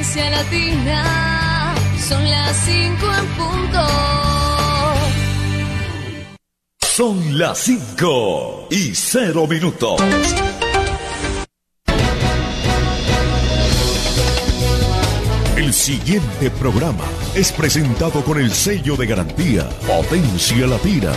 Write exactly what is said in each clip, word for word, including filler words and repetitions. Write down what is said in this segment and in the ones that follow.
Potencia Latina, son las cinco en punto. Son las cinco y cero minutos. El siguiente programa es presentado con el sello de garantía Potencia Latina.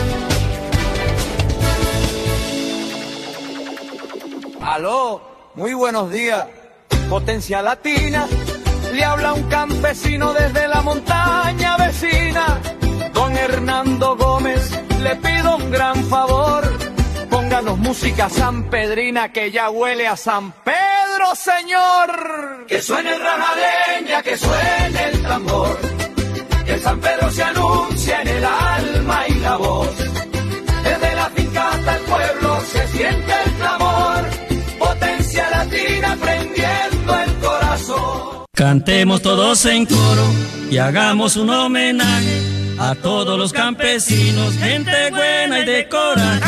Aló, muy buenos días. Potencia Latina, le habla un campesino desde la montaña vecina. Don Hernando Gómez, le pido un gran favor. Pónganos música sanpedrina que ya huele a San Pedro, señor. Que suene el rajadeña, que suene el tambor. Que San Pedro se anuncia en el alma y la voz. Desde la finca hasta el pueblo se siente el clamor. Potencia Latina prendiendo el corazón. Cantemos todos en coro y hagamos un homenaje a todos los campesinos, gente buena y de coraje.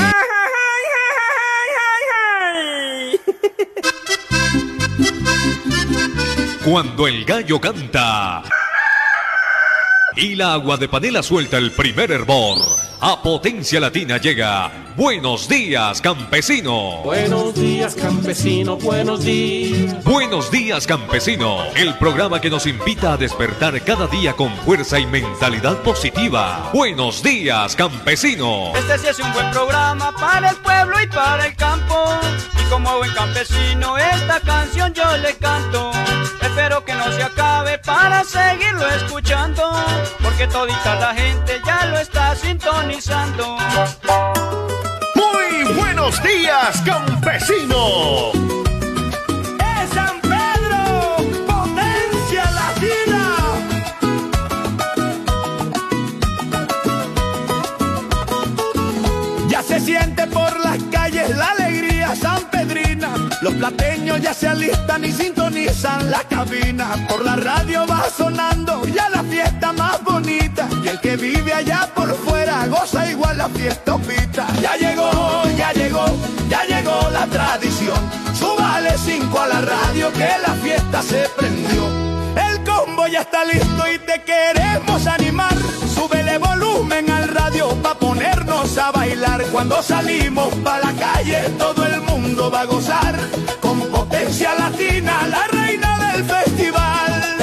Cuando el gallo canta y la agua de panela suelta el primer hervor, a Potencia Latina llega Buenos Días, Campesino. Buenos días, campesino, buenos días. Buenos Días, Campesino, el programa que nos invita a despertar cada día con fuerza y mentalidad positiva. Buenos Días, Campesino. Este sí es un buen programa para el pueblo y para el campo. Y como buen campesino esta canción yo le canto. Espero que no se acabe para seguirlo escuchando, porque todita la gente ya lo está sintonizando. Muy buenos días, campesino. ¡Es San Pedro! ¡Potencia Latina! Ya se siente por las calles la alegría sanpedrina. Los plateños ya se alistan y sintonizan la cabina. Por la radio va sonando ya la fiesta más bonita. Y el que vive allá por fuera goza igual la fiesta pita. Ya llegó, ya llegó, ya llegó la tradición. Súbale cinco a la radio que la fiesta se prendió. El combo ya está listo y te queremos animar. Súbele volumen al radio pa' ponernos a bailar. Cuando salimos pa' la calle todo el mundo va a gozar. Con Potencia Latina, la reina del festival.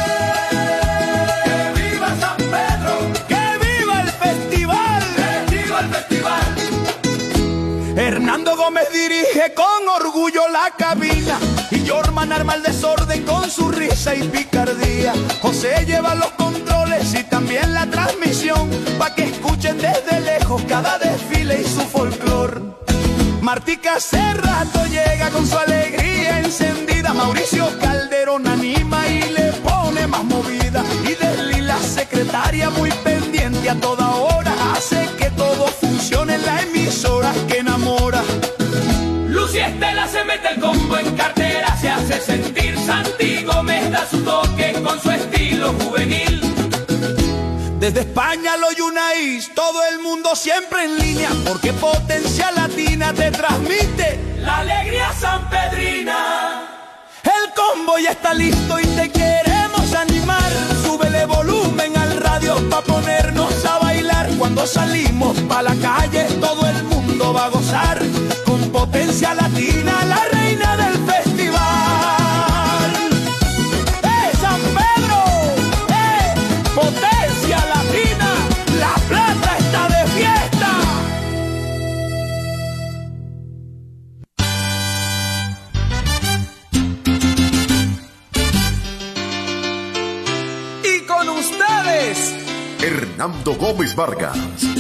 ¡Que viva San Pedro! ¡Que viva el festival! ¡Que viva el festival! Hernando Gómez dirige con orgullo la cabina. Y Jorman arma el desorden con su risa y picardía. José lleva los controles y también la transmisión, pa' que escuchen desde lejos cada desfile y su folclor. Martica hace rato llega con su alegría encendida. Mauricio Calderón anima y le pone más movida. Y Desli, la secretaria, muy pendiente a toda hora, hace que todo funcione en la emisora que enamora. Lucy Estela se mete el combo en cartera, se hace sentir. Santi Gómez da su toque con su estilo juvenil. Desde España lo Yunaís, todo el mundo siempre en línea, porque Potencia Latina te transmite la alegría sanpedrina. El combo ya está listo y te queremos animar. Súbele volumen al radio pa' ponernos a bailar. Cuando salimos pa' la calle todo el mundo va a gozar. Con Potencia Latina, la reina del festival. ¡Eh, San Pedro! ¡Eh, Potencia Latina! ¡La plata está de fiesta! Y con ustedes, Hernando Gómez Vargas.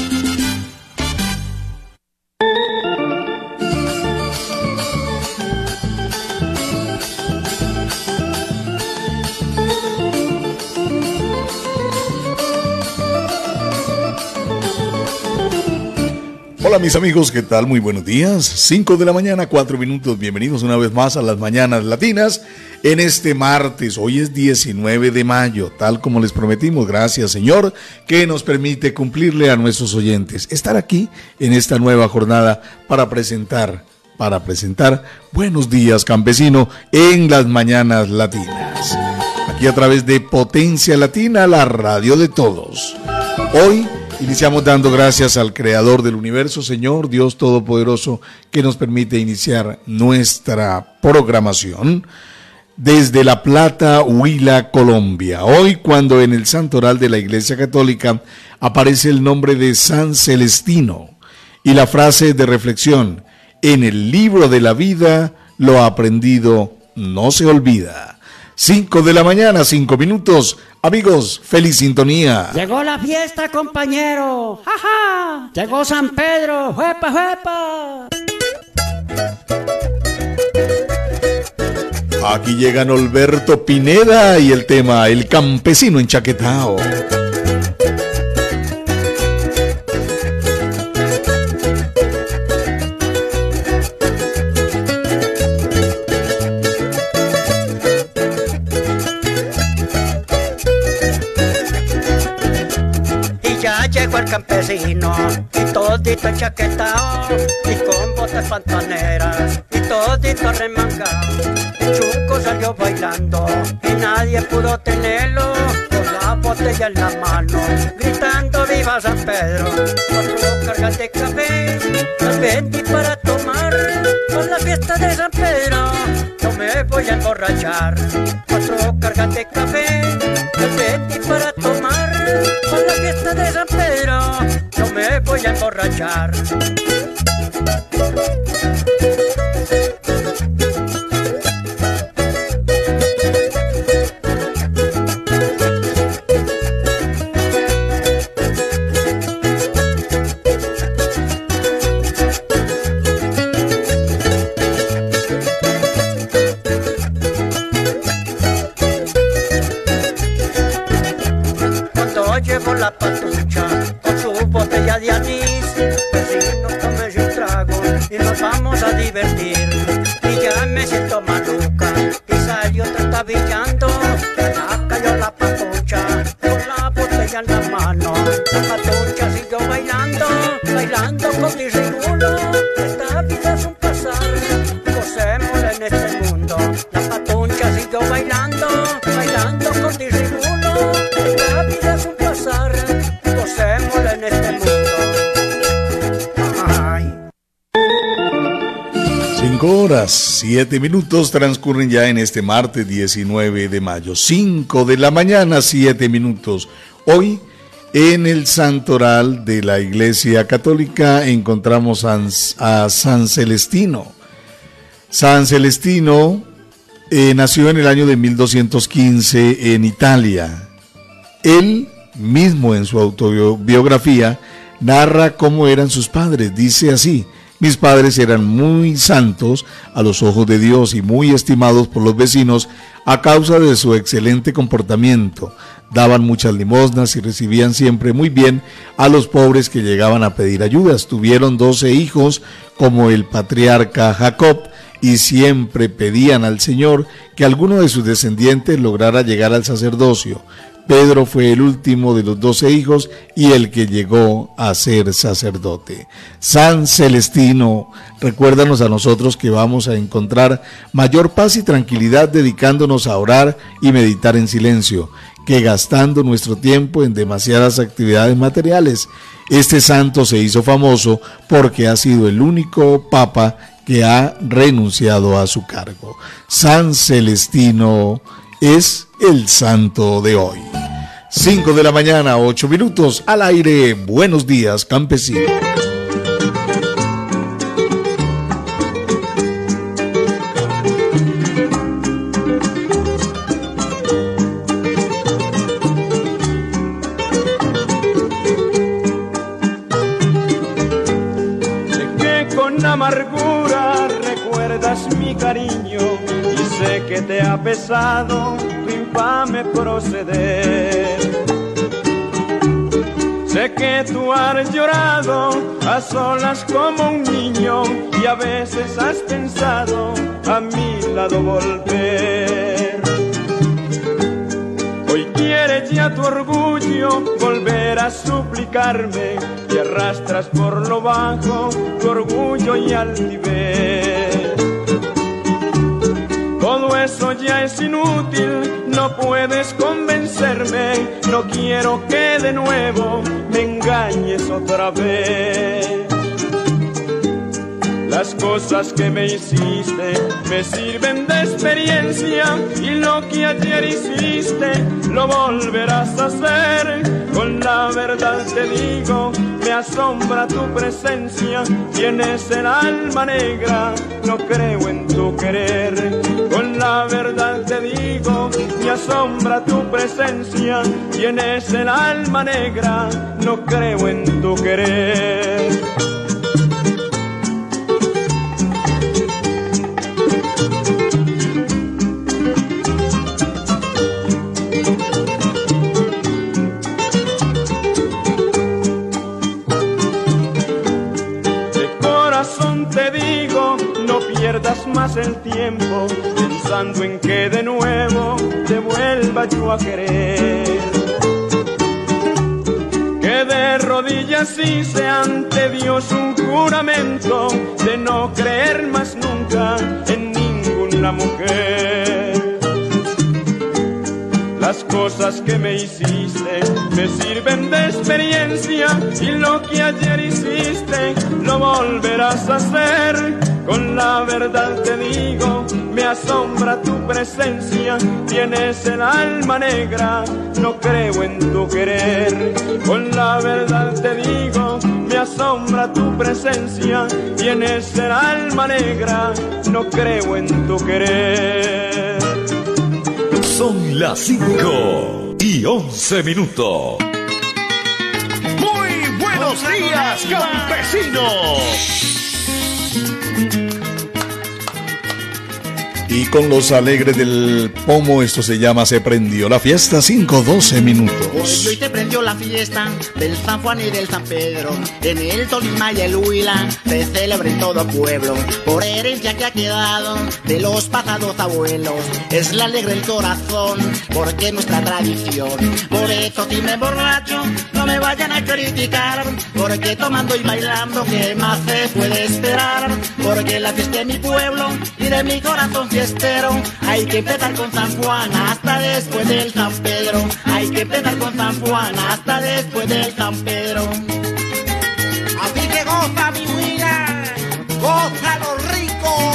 Hola mis amigos, ¿qué tal? Muy buenos días. cinco de la mañana, cuatro minutos. Bienvenidos una vez más a las Mañanas Latinas en este martes. Hoy es diecinueve de mayo, tal como les prometimos. Gracias, Señor, que nos permite cumplirle a nuestros oyentes. Estar aquí en esta nueva jornada para presentar para presentar Buenos Días Campesino en las Mañanas Latinas. Aquí a través de Potencia Latina, la radio de todos. Hoy iniciamos dando gracias al Creador del Universo, Señor Dios Todopoderoso, que nos permite iniciar nuestra programación desde La Plata, Huila, Colombia. Hoy, cuando en el santoral de la Iglesia Católica aparece el nombre de San Celestino y la frase de reflexión: en el libro de la vida lo aprendido no se olvida. Cinco de la mañana, cinco minutos. Amigos, feliz sintonía. Llegó la fiesta, compañero. ¡Ja, ja! Llegó San Pedro. ¡Juepa, juepa! Aquí llegan Alberto Pineda y el tema El Campesino Enchaquetao. Llegó el campesino y todito enchaquetao, y con botas pantaneras y todito remangao. El chuco salió bailando y nadie pudo tenerlo, con la botella en la mano, gritando viva San Pedro. Cuatro cargas de café las vendí para tomar, con la fiesta de San Pedro no me voy a emborrachar. Cuatro cargas de café las vendí para tomar, con la fiesta de San Pedro no me voy a emborrachar. Llevo la patucha con su botella de anís, vecino, tómese un trago y nos vamos a divertir. Y ya me siento maluca y salió trastabillando, ya cayó la patucha con la botella en la mano. La patucha siguió bailando, bailando con disimulo. Esta vida es un pasar, gocémosla en este mundo. La patucha siguió bailando, bailando con disimulo. Esta vida es un pasar, gocémosla en este mundo. Ay. Cinco horas, siete minutos transcurren ya en este martes diecinueve de mayo. Cinco de la mañana, siete minutos. Hoy, en el santoral de la Iglesia Católica, encontramos a, a San Celestino. San Celestino eh, nació en el año de mil doscientos quince en Italia. Él mismo, en su autobiografía, narra cómo eran sus padres. Dice así: mis padres eran muy santos a los ojos de Dios y muy estimados por los vecinos a causa de su excelente comportamiento. Daban muchas limosnas y recibían siempre muy bien a los pobres que llegaban a pedir ayudas. Tuvieron doce hijos como el patriarca Jacob y siempre pedían al Señor que alguno de sus descendientes lograra llegar al sacerdocio. Pedro fue el último de los doce hijos y el que llegó a ser sacerdote. San Celestino, recuérdanos a nosotros que vamos a encontrar mayor paz y tranquilidad dedicándonos a orar y meditar en silencio, que gastando nuestro tiempo en demasiadas actividades materiales. Este santo se hizo famoso porque ha sido el único papa que ha renunciado a su cargo. San Celestino es el santo de hoy. Cinco de la mañana, ocho minutos, al aire. Buenos días, campesino. Sé que con amargura recuerdas mi cariño y sé que te ha pesado tu infame proceder. Sé que tú has llorado a solas como un niño y a veces has pensado a mi lado volver. Hoy quieres ya tu orgullo volver a suplicarme y arrastras por lo bajo tu orgullo y altivez. es inútil, no puedes convencerme. No quiero que de nuevo me engañes otra vez. Las cosas que me hiciste me sirven de experiencia, y lo que ayer hiciste lo volverás a hacer. Con la verdad te digo, me asombra tu presencia, tienes el alma negra, no creo en tu querer. Con la verdad te digo, me asombra tu presencia, tienes el alma negra, no creo en tu querer. Pierdas más el tiempo pensando en que de nuevo te vuelva yo a querer. Que de rodillas hice ante Dios un juramento de no creer más nunca en ninguna mujer. Las cosas que me hiciste me sirven de experiencia, y lo que ayer hiciste lo volverás a hacer. Con la verdad te digo, me asombra tu presencia, tienes el alma negra, no creo en tu querer. Con la verdad te digo, me asombra tu presencia, tienes el alma negra, no creo en tu querer. Son las cinco y once minutos. Muy buenos días, campesinos. Y con los alegres del pomo, esto se llama Se Prendió la Fiesta, cinco doce minutos. Hoy te prendió la fiesta del San Juan y del San Pedro. En el Tolima y el Huila se celebra en todo pueblo, por herencia que ha quedado de los pasados abuelos. Es la alegre el corazón, porque es nuestra tradición. Por eso si me emborracho, no me vayan a criticar, porque tomando y bailando, ¿qué más se puede esperar? Porque la fiesta de mi pueblo y de mi corazón fiestero. Hay que empezar con San Juan hasta después del San Pedro. Hay que empezar con San Juan hasta después del San Pedro. Así que goza mi huila, goza lo rico.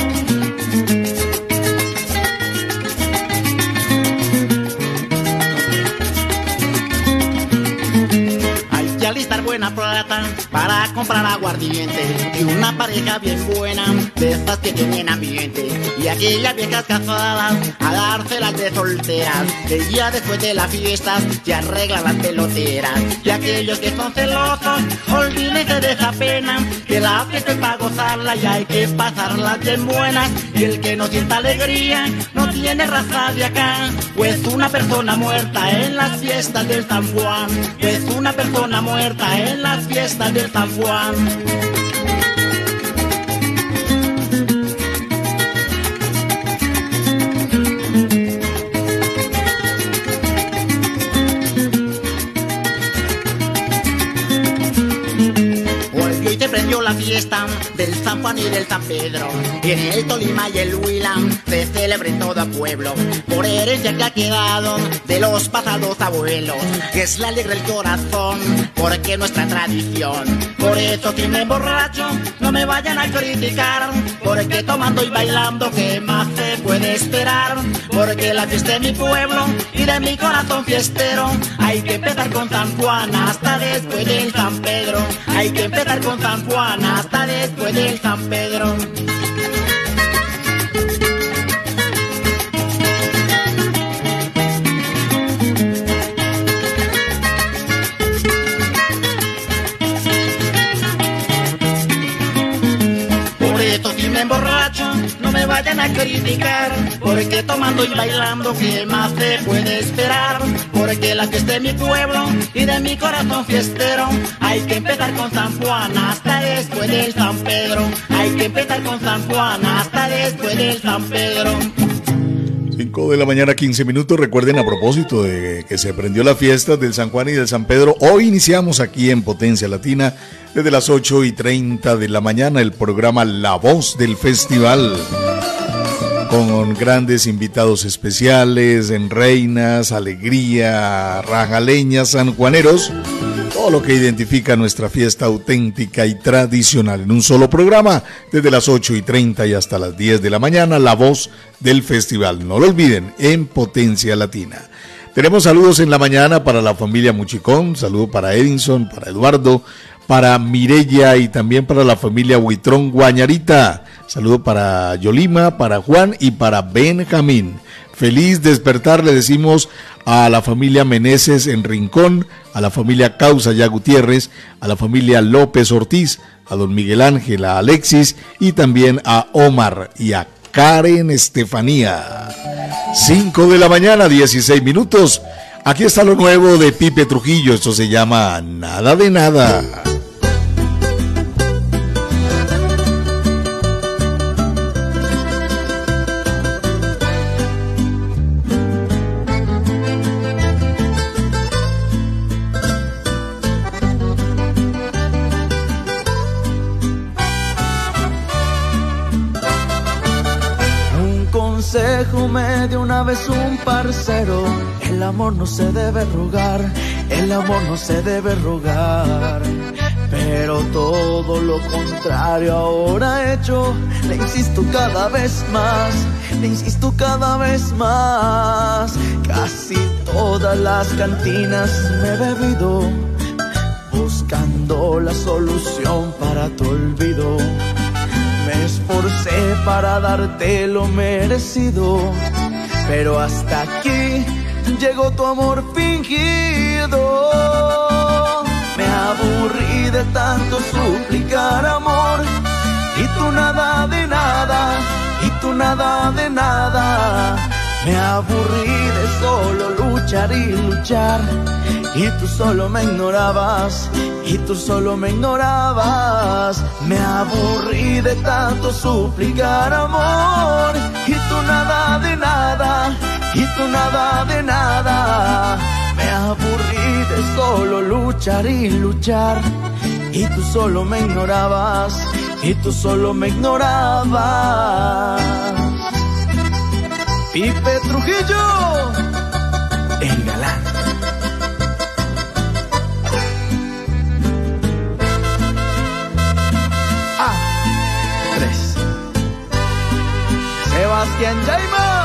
Alistar buena plata para comprar aguardiente y una pareja bien buena de estas que tienen ambiente, y aquellas viejas casadas a dárselas de solteras, el día después de las fiestas se arreglan las peloteras. Y aquellos que son celosos, olvídense de esa pena, que la fiesta es para gozarla y hay que pasarlas bien buenas. Y el que no sienta alegría no tiene raza de acá, pues una persona muerta en las fiestas del San Juan, pues una persona muerta en las fiestas del San Juan. Hoy te prendió la fiesta del San Juan y del San Pedro. En el Tolima y el Huila se celebra en todo pueblo, por herencia que ha quedado de los pasados abuelos. Es la alegre el corazón, porque es nuestra tradición. Por eso si me emborracho, no me vayan a criticar, porque tomando y bailando, ¿qué más se puede esperar? Porque la fiesta de mi pueblo y de mi corazón fiestero. Hay que empezar con San Juan hasta después del San Pedro. Hay que empezar con San Juan hasta después del San Pedro. Por eso si me emborracho, no me vayan a criticar, porque tomando y bailando, ¿qué más se puede esperar? Porque la fiesta de mi pueblo y de mi corazón fiestero. Hay que empezar con San Juan hasta después del San Pedro. Hay que empezar con San Juan hasta después del San Pedro. cinco de la mañana, quince minutos. Recuerden, a propósito de que se prendió la fiesta del San Juan y del San Pedro, hoy iniciamos aquí en Potencia Latina desde las ocho y treinta de la mañana el programa La Voz del Festival. con grandes invitados especiales, en reinas, alegría, rajaleñas, sanjuaneros, todo lo que identifica nuestra fiesta auténtica y tradicional en un solo programa, desde las ocho y treinta y hasta las diez de la mañana, la voz del festival. No lo olviden, en Potencia Latina. Tenemos saludos en la mañana para la familia Muchicón, saludo para Edinson, para Eduardo, para Mireya y también para la familia Huitrón Guañarita. Saludo para Yolima, para Juan y para Benjamín. Feliz despertar le decimos a la familia Meneses en Rincón, a la familia Causa ya Gutiérrez, a la familia López Ortiz, a don Miguel Ángel, a Alexis y también a Omar y a Karen Estefanía. cinco de la mañana, dieciséis minutos. Aquí está lo nuevo de Pipe Trujillo. Esto se llama Nada de Nada. Me dio una vez un parcero: el amor no se debe rogar, el amor no se debe rogar. Pero todo lo contrario ahora he hecho, le insisto cada vez más, le insisto cada vez más. Casi todas las cantinas me he bebido, buscando la solución para tu olvido. Me esforcé para darte lo merecido, pero hasta aquí llegó tu amor fingido. Me aburrí de tanto suplicar amor, y tú nada de nada, y tú nada de nada. Me aburrí de solo luchar y luchar, y tú solo me ignorabas, y tú solo me ignorabas. Me aburrí de tanto suplicar amor, y tú nada de nada, y tú nada de nada. Me aburrí de solo luchar y luchar, y tú solo me ignorabas, y tú solo me ignorabas. Pipe Trujillo, el galán. A, tres. Sebastián Jaima.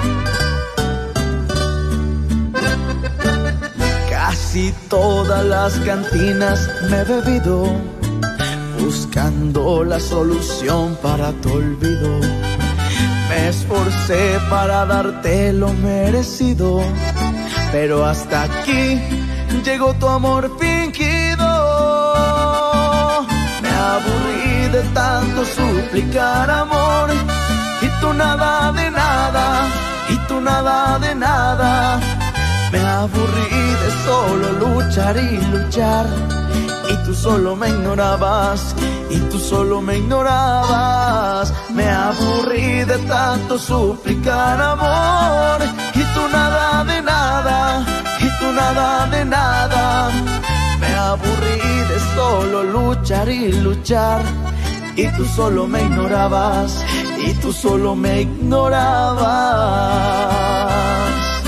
Casi todas las cantinas me he bebido, buscando la solución para tu olvido. Me esforcé para darte lo merecido, pero hasta aquí llegó tu amor fingido. Me aburrí de tanto suplicar amor, y tú nada de nada, y tú nada de nada. Me aburrí de solo luchar y luchar, y tú solo me ignorabas, y tú solo me ignorabas. Me aburrí de tanto suplicar amor, y tú nada de nada, y tú nada de nada. Me aburrí de solo luchar y luchar, y tú solo me ignorabas, y tú solo me ignorabas.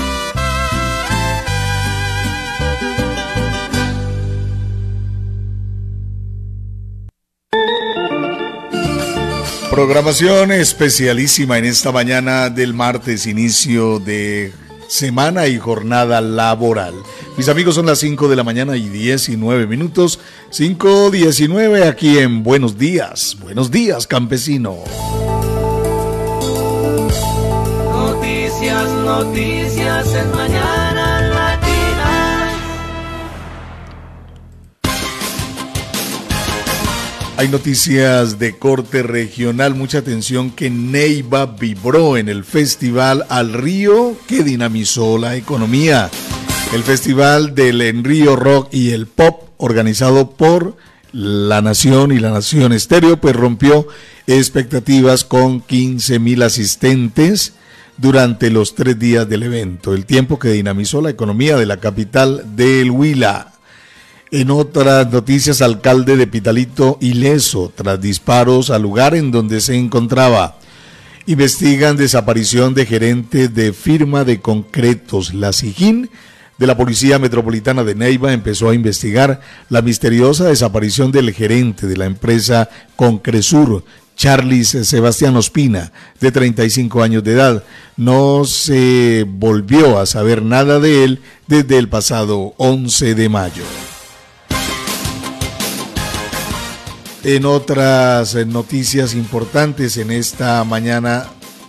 Programación especialísima en esta mañana del martes, inicio de semana y jornada laboral. Mis amigos, son las cinco de la mañana y diecinueve minutos, cinco diecinueve aquí en Buenos Días. Buenos días, campesino. Noticias, noticias en Mañana Latina. Hay noticias de corte regional. Mucha atención, que Neiva vibró en el Festival Al Río, que dinamizó la economía. El Festival del Enrío Rock y el Pop, organizado por La Nación y La Nación Estéreo, pues rompió expectativas con quince mil asistentes durante los tres días del evento, el tiempo que dinamizó la economía de la capital del Huila. En otras noticias, alcalde de Pitalito ileso tras disparos al lugar en donde se encontraba. Investigan desaparición de gerente de firma de concretos. La SIGIN de la Policía Metropolitana de Neiva empezó a investigar la misteriosa desaparición del gerente de la empresa Concresur, Charlis Sebastián Ospina, de treinta y cinco años de edad. No se volvió a saber nada de él desde el pasado once de mayo. En otras noticias importantes en esta mañana,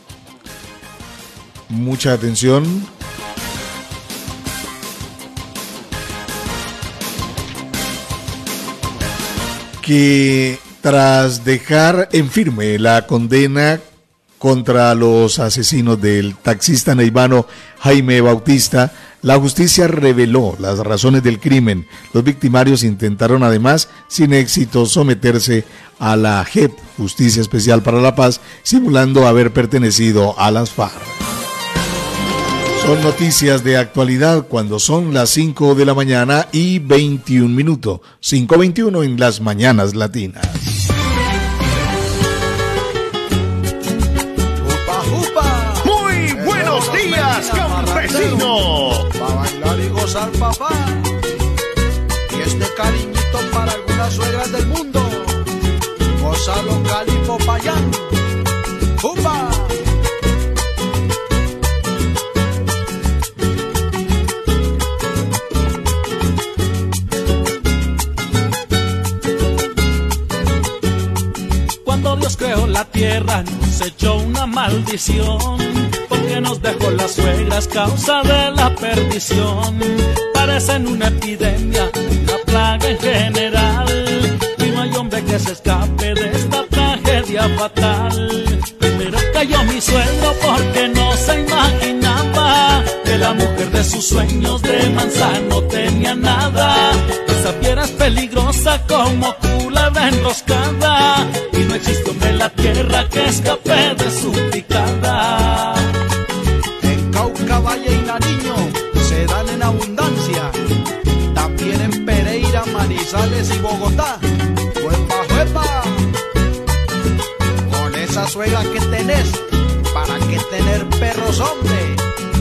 mucha atención. Que tras dejar en firme la condena contra los asesinos del taxista neivano Jaime Bautista, la justicia reveló las razones del crimen. Los victimarios intentaron además, sin éxito, someterse a la J E P, Justicia Especial para la Paz, simulando haber pertenecido a las FARC. Son noticias de actualidad cuando son las cinco de la mañana y veintiún minutos. cinco veintiuno en las mañanas latinas. Muy buenos días, campesino. Para bailar y gozar, papá. Y este cariñito para algunas suegras del mundo. Gonzalo Cali Popayán. ¡Upa! Cuando Dios creó la tierra nos echó una maldición, porque nos dejó las suegras causa de la perdición. Parecen una epidemia, una plaga en general, y no hay hombre que se escape de esta tragedia fatal. Primero cayó mi suegro porque no se imaginaba que la mujer de sus sueños de manzana no tenía nada. Esa fiera es peligrosa como culebra enroscada, y no existe hombre en la tierra que escape de su picada. En Cauca, Valle y Nariño se dan en abundancia, también en Pereira, Manizales y Bogotá. ¡Juepa, juepa! Con esa suegra que tenés, ¿para qué tener perros, hombre?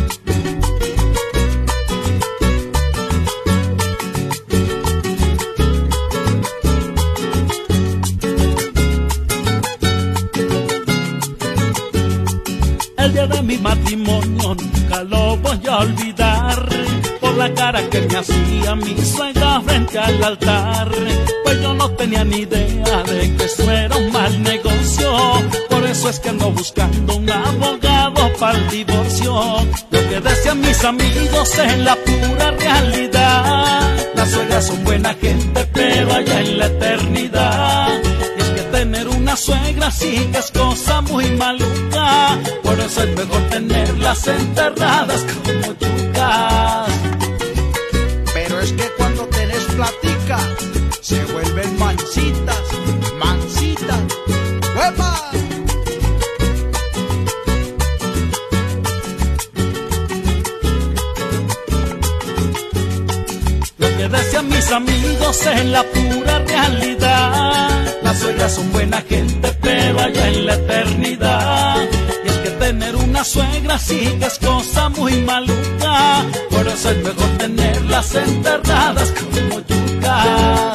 El día de mi matrimonio nunca lo voy a olvidar, por la cara que me hacía mi suegra frente al altar. Pues yo no tenía ni idea de que eso era un mal negocio, por eso es que ando buscando un abogado para el divorcio. Lo que decían mis amigos es la pura realidad, las suegras son buena gente pero allá en la eternidad. Y es que tener una suegra sí que es cosa muy maluca, por eso es mejor tenerlas enterradas como yucas. Pero es que cuando tenés platica, se vuelven mansitas, mansitas. ¡Huepa! Lo que decían mis amigos es la pura realidad, las suegras son buena gente pero allá en la eternidad. Y es que tener una suegra sí que es cosa muy maluca, por eso es mejor tenerlas enterradas como yucas.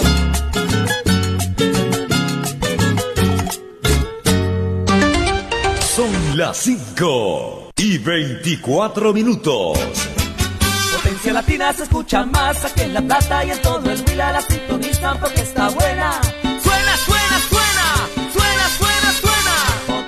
Son las cinco y veinticuatro minutos. Potencia Latina se escucha más aquí en La Plata y en todo el Huila la sintonizan porque está buena. Suena, suena, suena, suena, suena, suena.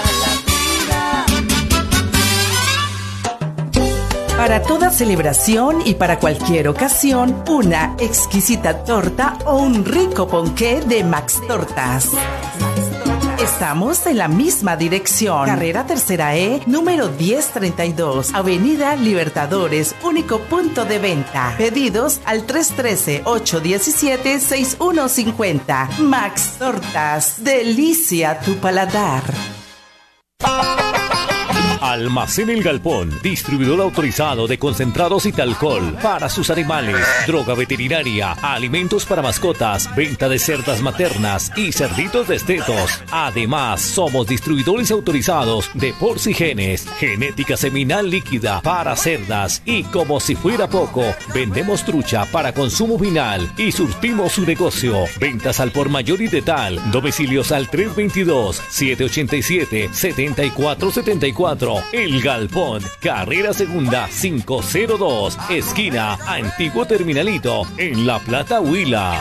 Potencia Latina. Para toda celebración y para cualquier ocasión, una exquisita torta o un rico ponqué de Max Tortas. Estamos en la misma dirección. Carrera Tercera E, número diez treinta y dos, Avenida Libertadores, único punto de venta. Pedidos al tres uno tres, ocho uno siete, seis uno cinco cero. Max Tortas, delicia tu paladar. Almacén El Galpón, distribuidor autorizado de concentrados y alcohol para sus animales, droga veterinaria, alimentos para mascotas, venta de cerdas maternas y cerditos destetos. Además, somos distribuidores autorizados de porcigenes, genética seminal líquida para cerdas y, como si fuera poco, vendemos trucha para consumo final y surtimos su negocio. Ventas al por mayor y de tal. Domicilios al tres veintidós, siete ochenta y siete, setenta y cuatro setenta y cuatro. El Galpón, carrera segunda quinientos dos, esquina Antiguo Terminalito, en La Plata, Huila.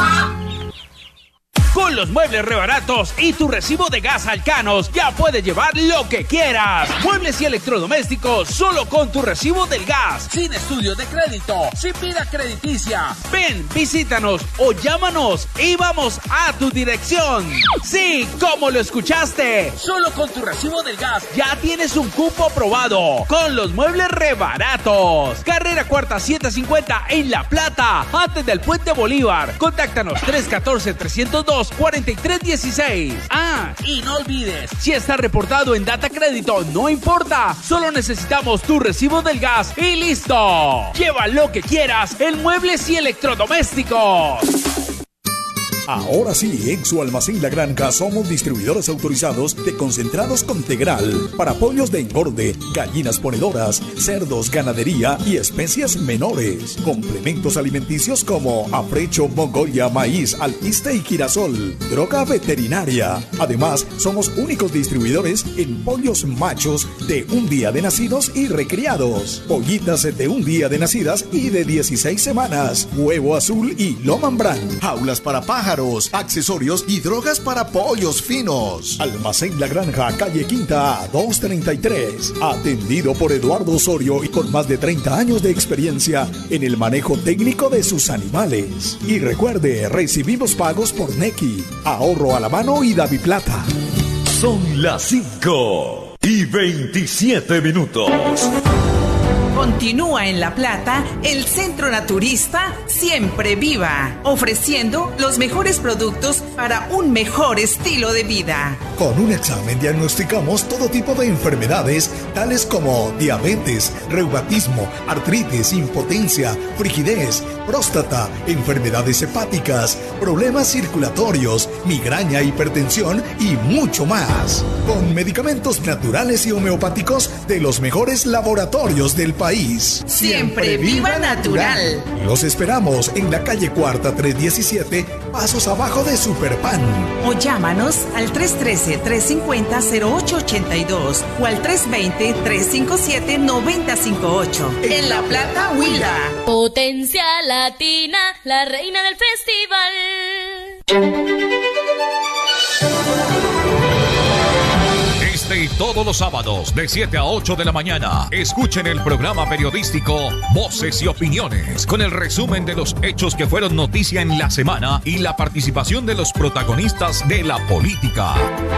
Con los muebles rebaratos y tu recibo de gas Alcanos, ya puedes llevar lo que quieras. Muebles y electrodomésticos solo con tu recibo del gas. Sin estudio de crédito, sin vida crediticia. Ven, visítanos o llámanos y vamos a tu dirección. Sí, como lo escuchaste. Solo con tu recibo del gas ya tienes un cupo aprobado. Con los muebles rebaratos. Carrera Cuarta setecientos cincuenta en La Plata, antes del Puente Bolívar. Contáctanos tres uno cuatro, tres cero dos, cuatro tres uno seis. Ah, y no olvides, si está reportado en Data Crédito, no importa, solo necesitamos tu recibo del gas y listo. Lleva lo que quieras en muebles y electrodomésticos. Ahora sí, en su almacén La Granja somos distribuidores autorizados de concentrados Contegral para pollos de engorde, gallinas ponedoras, cerdos, ganadería y especies menores. Complementos alimenticios como afrecho, mogolla, maíz, alpiste y girasol. Droga veterinaria. Además, somos únicos distribuidores en pollos machos de un día de nacidos y recriados. Pollitas de un día de nacidas y de dieciséis semanas. Huevo azul y Loman Brand. Jaulas para pájaros, accesorios y drogas para pollos finos. Almacén La Granja, calle Quinta, doscientos treinta y tres. Atendido por Eduardo Osorio y con más de treinta años de experiencia en el manejo técnico de sus animales. Y recuerde, recibimos pagos por Nequi, ahorro a la mano y Daviplata. Son las cinco y veintisiete minutos. Continúa en La Plata el Centro Naturista Siempre Viva, ofreciendo los mejores productos para un mejor estilo de vida. Con un examen diagnosticamos todo tipo de enfermedades, tales como diabetes, reumatismo, artritis, impotencia, frigidez, próstata, enfermedades hepáticas, problemas circulatorios, migraña, hipertensión y mucho más. Con medicamentos naturales y homeopáticos de los mejores laboratorios del país. Siempre Viva Natural. Los esperamos en la calle Cuarta trescientos diecisiete, pasos abajo de Superpan. O llámanos al tres uno tres, tres cinco cero, cero ocho ocho dos o al tres dos cero, tres cinco siete, nueve cero cinco ocho. En La Plata, Huila. Potencia Latina, la reina del festival. Y todos los sábados de siete a ocho de la mañana, escuchen el programa periodístico Voces y Opiniones, con el resumen de los hechos que fueron noticia en la semana y la participación de los protagonistas de la política.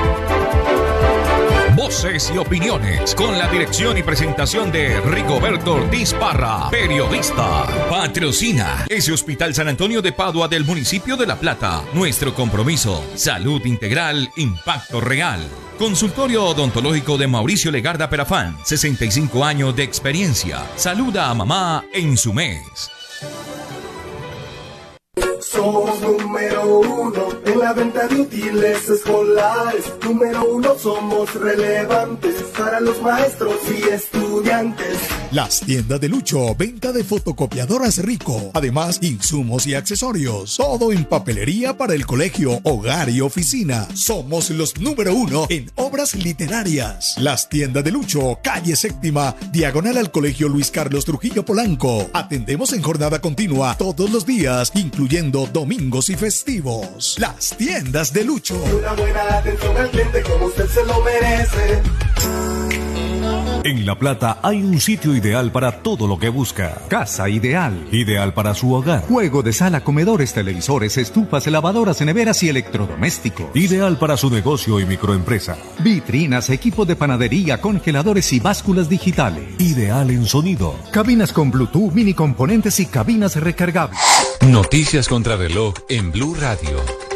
Voces y Opiniones, con la dirección y presentación de Rigoberto Ortiz Parra, periodista. Patrocina ese Hospital San Antonio de Padua del municipio de La Plata. Nuestro compromiso, salud integral, impacto real. Consultorio odontológico de Mauricio Legarda Perafán, sesenta y cinco años de experiencia. Saluda a mamá en su mes. Somos número uno en la venta de útiles escolares. Número uno, somos relevantes para los maestros y estudiantes. Las tiendas de Lucho, venta de fotocopiadoras Rico. Además, insumos y accesorios. Todo en papelería para el colegio, hogar y oficina. Somos los número uno en obras literarias. Las tiendas de Lucho, calle Séptima, diagonal al colegio Luis Carlos Trujillo Polanco. Atendemos en jornada continua todos los días, incluyendo domingos y festivos. Las tiendas de Lucho. Una buena atención al cliente como usted se lo merece. En La Plata hay un sitio ideal para todo lo que busca. Casa Ideal. Ideal para su hogar. Juego de sala, comedores, televisores, estufas, lavadoras, neveras y electrodomésticos. Ideal para su negocio y microempresa. Vitrinas, equipo de panadería, congeladores y básculas digitales. Ideal en sonido. Cabinas con Bluetooth, mini componentes y cabinas recargables. Noticias contra reloj en Blue Radio.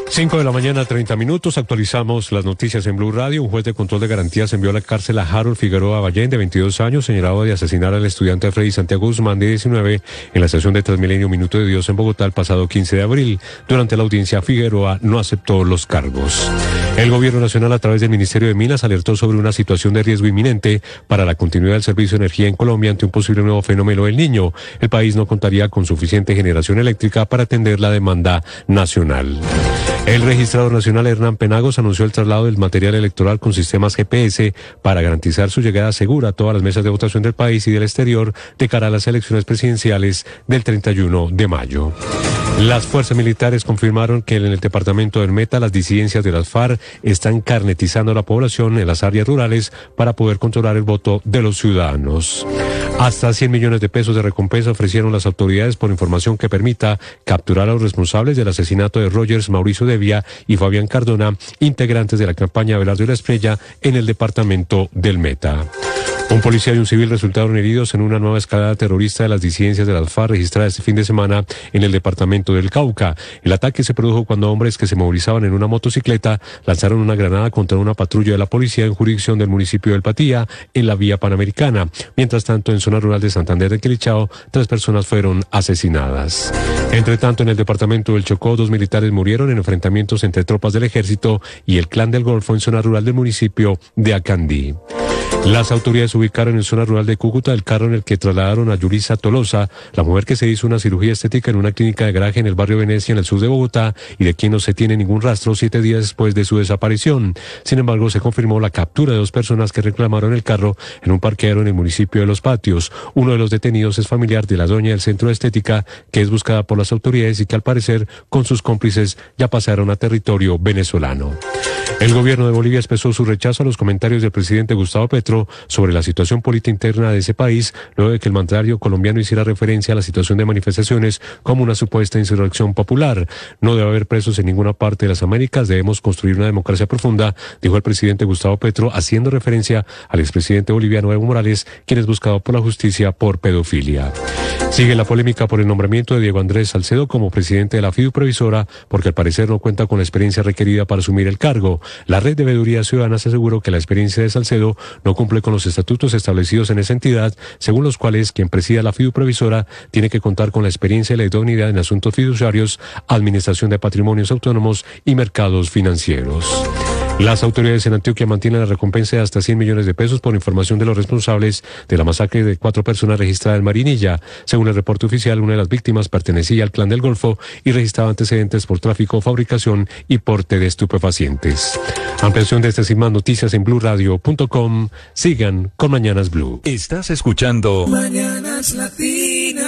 cinco de la mañana, treinta minutos, actualizamos las noticias en Blue Radio. Un juez de control de garantías envió a la cárcel a Harold Figueroa Ballén, de veintidós años, señalado de asesinar al estudiante Freddy Santiago Guzmán, de diecinueve, en la estación de Transmilenio Minuto de Dios en Bogotá el pasado quince de abril. Durante la audiencia, Figueroa no aceptó los cargos. El gobierno nacional, a través del Ministerio de Minas, alertó sobre una situación de riesgo inminente para la continuidad del servicio de energía en Colombia ante un posible nuevo fenómeno del Niño. El país no contaría con suficiente generación eléctrica para atender la demanda nacional. El registrador nacional Hernán Penagos anunció el traslado del material electoral con sistemas G P S para garantizar su llegada segura a todas las mesas de votación del país y del exterior de cara a las elecciones presidenciales del treinta y uno de mayo. Las fuerzas militares confirmaron que en el departamento del Meta las disidencias de las FARC están carnetizando a la población en las áreas rurales para poder controlar el voto de los ciudadanos. Hasta cien millones de pesos de recompensa ofrecieron las autoridades por información que permita capturar a los responsables del asesinato de Rogers, Mauricio Devia y Fabián Cardona, integrantes de la campaña Abelardo y la Estrella en el departamento del Meta. Un policía y un civil resultaron heridos en una nueva escalada terrorista de las disidencias de las FARC registrada este fin de semana en el departamento del Cauca. El ataque se produjo cuando hombres que se movilizaban en una motocicleta lanzaron una granada contra una patrulla de la policía en jurisdicción del municipio del Patía, en la vía Panamericana. Mientras tanto, en zona rural de Santander de Quilichao, tres personas fueron asesinadas. Entre tanto, en el departamento del Chocó, dos militares murieron en enfrentamientos entre tropas del ejército y el Clan del Golfo en zona rural del municipio de Acandí. Las autoridades ubicaron en zona rural de Cúcuta el carro en el que trasladaron a Yulisa Tolosa, la mujer que se hizo una cirugía estética en una clínica de garaje en el barrio Venecia, en el sur de Bogotá, y de quien no se tiene ningún rastro siete días después de su desaparición. Sin embargo, se confirmó la captura de dos personas que reclamaron el carro en un parqueadero en el municipio de Los Patios. Uno de los detenidos es familiar de la dueña del centro de estética, que es buscada por las autoridades y que al parecer con sus cómplices ya pasaron a territorio venezolano. El gobierno de Bolivia expresó su rechazo a los comentarios del presidente Gustavo Petro sobre la situación política interna de ese país, luego de que el mandatario colombiano hiciera referencia a la situación de manifestaciones como una supuesta insurrección popular. No debe haber presos en ninguna parte de las Américas, debemos construir una democracia profunda, dijo el presidente Gustavo Petro, haciendo referencia al expresidente boliviano Evo Morales, quien es buscado por la justicia por pedofilia. Sigue la polémica por el nombramiento de Diego Andrés Salcedo como presidente de la Fiduprevisora, porque al parecer no cuenta con la experiencia requerida para asumir el cargo. La Red de Veedurías Ciudadanas aseguró que la experiencia de Salcedo no cumple con los estatutos establecidos en esa entidad, según los cuales quien presida la Fiduprevisora tiene que contar con la experiencia y la idoneidad en asuntos fiduciarios, administración de patrimonios autónomos y mercados financieros. Las autoridades en Antioquia mantienen la recompensa de hasta cien millones de pesos por información de los responsables de la masacre de cuatro personas registrada en Marinilla. Según el reporte oficial, una de las víctimas pertenecía al Clan del Golfo y registraba antecedentes por tráfico, fabricación y porte de estupefacientes. Ampliación de estas y más noticias en blue radio punto com. Sigan con Mañanas Blue. Estás escuchando Mañanas Latinas.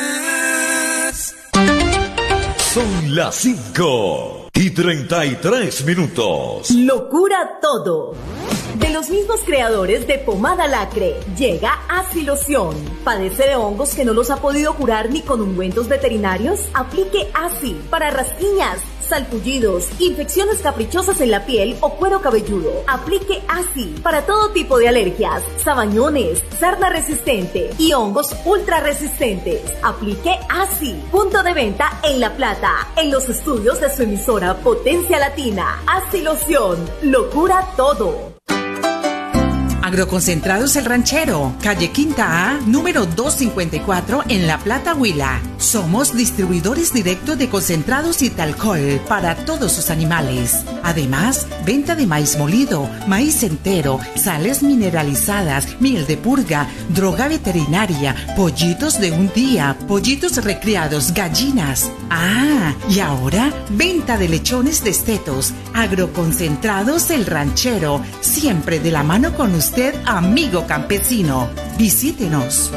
Son las cinco y treinta y tres minutos. Locura todo. De los mismos creadores de Pomada Lacre, llega Aciloción. ¿Padece de hongos que no los ha podido curar ni con ungüentos veterinarios? Aplique Aci para rasquiñas, salpullidos, infecciones caprichosas en la piel o cuero cabelludo. Aplique Aci para todo tipo de alergias, sabañones, sarna resistente y hongos ultra resistentes. Aplique Aci. Punto de venta en La Plata, en los estudios de su emisora Potencia Latina. Aciloción, locura todo. Agroconcentrados El Ranchero, calle Quinta A, número doscientos cincuenta y cuatro en La Plata, Huila. Somos distribuidores directos de concentrados y talcol para todos sus animales. Además, venta de maíz molido, maíz entero, sales mineralizadas, miel de purga, droga veterinaria, pollitos de un día, pollitos recreados, gallinas. Ah, y ahora, venta de lechones destetos. Agroconcentrados El Ranchero, siempre de la mano con usted. Usted, amigo campesino, visítenos.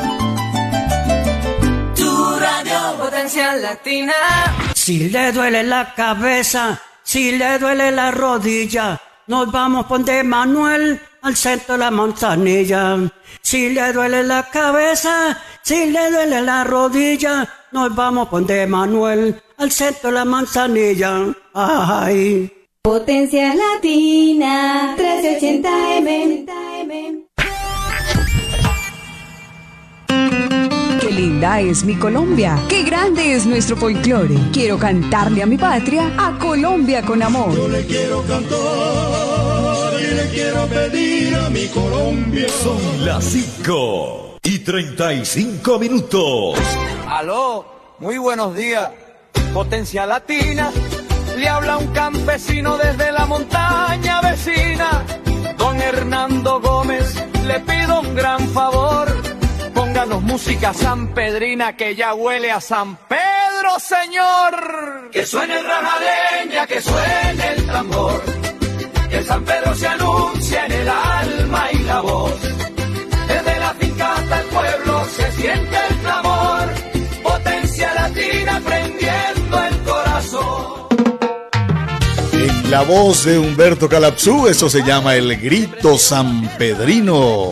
Tu radio Potencia Latina. Si le duele la cabeza, si le duele la rodilla, nos vamos por de Manuel al centro de la Manzanilla. Si le duele la cabeza, si le duele la rodilla, nos vamos por de Manuel al centro de la Manzanilla. Ay. Potencia Latina, trescientos ochenta eme. Que linda es mi Colombia, qué grande es nuestro folclore. Quiero cantarle a mi patria, a Colombia con amor. Yo le quiero cantar y le quiero pedir a mi Colombia. Son las cinco y treinta y cinco minutos. Aló, muy buenos días, Potencia Latina. Le habla un campesino desde la montaña vecina. Don Hernando Gómez, le pido un gran favor. Pónganos música sanpedrina que ya huele a San Pedro, señor. Que suene el rajadeña, que suene el tambor. Que San Pedro se anuncia en el alma y la voz. Desde la finca hasta el pueblo se siente el clamor. Potencia Latina prendiendo el corazón. En la voz de Humberto Calapsú, eso se llama el grito sanpedrino.